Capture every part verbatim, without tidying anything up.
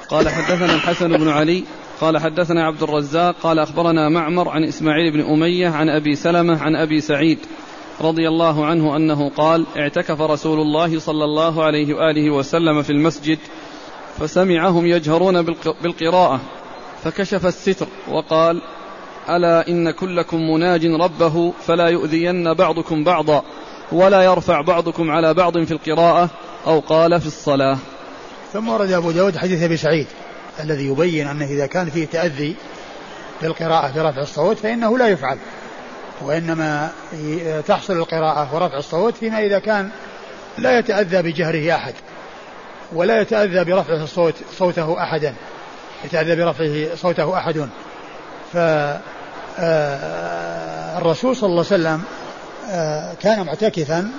قال حدثنا الحسن بن علي قال حدثنا عبد الرزاق قال أخبرنا معمر عن إسماعيل بن أمية عن أبي سلمة عن أبي سعيد رضي الله عنه أنه قال اعتكف رسول الله صلى الله عليه وآله وسلم في المسجد فسمعهم يجهرون بالقراءة فكشف الستر وقال ألا إن كلكم مناج ربه فلا يؤذين بعضكم بعضا ولا يرفع بعضكم على بعض في القراءة أو قال في الصلاة. ثم ورد أبو داود حديث أبي سعيد الذي يبين أنه إذا كان فيه تأذي بالقراءة برفع الصوت فإنه لا يفعل، وإنما تحصل القراءة ورفع الصوت فيما إذا كان لا يتأذى بجهره أحد ولا يتأذى برفع الصوت صوته أحدا يتأذى برفعه صوته أحد. فالرسول صلى الله عليه وسلم كان معتكفا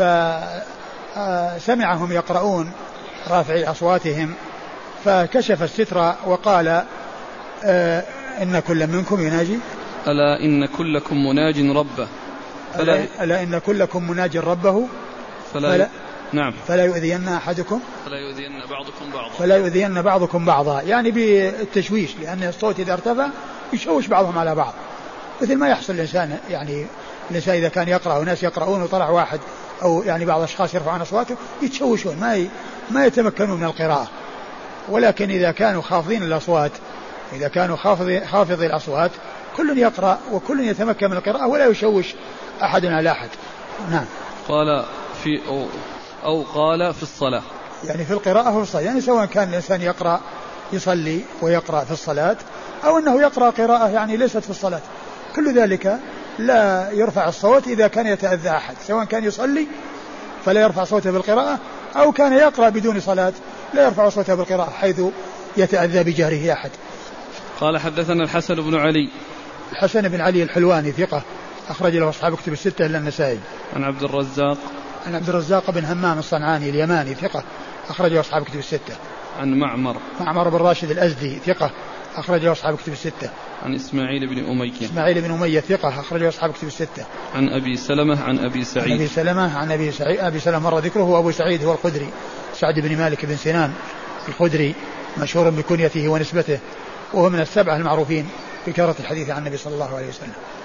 فسمعهم يقرؤون رافعي أصواتهم فكشف الستر وقال إن كل منكم يناجي ألا إن كلكم مناج ربه فلا ألا إن كلكم مناج ربه فلا, فلا نعم فلا يؤذين أحدكم فلا يؤذين بعضكم بعضا فلا يؤذين بعضكم بعضا يعني بالتشويش، لأن الصوت إذا ارتفع يشوش بعضهم على بعض، مثل ما يحصل الإنسان يعني الإنسان إذا كان يقرأ وناس يقرؤون وطلع واحد أو يعني بعض الأشخاص يرفعون أصواتهم يتشوشون ما ما يتمكنون من القراءة. ولكن إذا كانوا خافضين الأصوات إذا كانوا خافضي الأصوات كل يقرأ وكل يتمكن من القراءة ولا يشوش أحد على أحد. نعم. قال في أو, أو قال في الصلاة يعني في القراءة وفي الصلاة، يعني سواء كان الإنسان يقرأ يصلي ويقرأ في الصلاة أو أنه يقرأ قراءة يعني ليست في الصلاة، كل ذلك لا يرفع الصوت إذا كان يتأذى أحد، سواء كان يصلي فلا يرفع صوته بالقراءة أو كان يقرأ بدون صلاة لا يرفع صوته بالقراءة حيث يتأذى بجهره أحد. قال حدثنا الحسن بن علي الحسن بن علي الحلواني ثقة أخرج له أصحاب كتب الستة إلا النسائي. عن عبد الرزاق عن عبد الرزاق بن همام الصنعاني اليماني ثقة أخرج له أصحاب كتب الستة. عن معمر معمر بن راشد الأزدي ثقة أخرج له أصحاب كتب الستة. عن إسماعيل بن أمية إسماعيل بن أمية ثقة أخرج له أصحاب كتب الستة. عن أبي سلمة عن أبي سعيد عن أبي سلمة عن أبي سعيد أبي سلمة مر ذكره وأبو سعيد هو الخدري سعد بن مالك بن سنان الخدري مشهور بكنيته ونسبته وهو من السبعة المعروفين بكثرة الحديث عن النبي صلى الله عليه وسلم.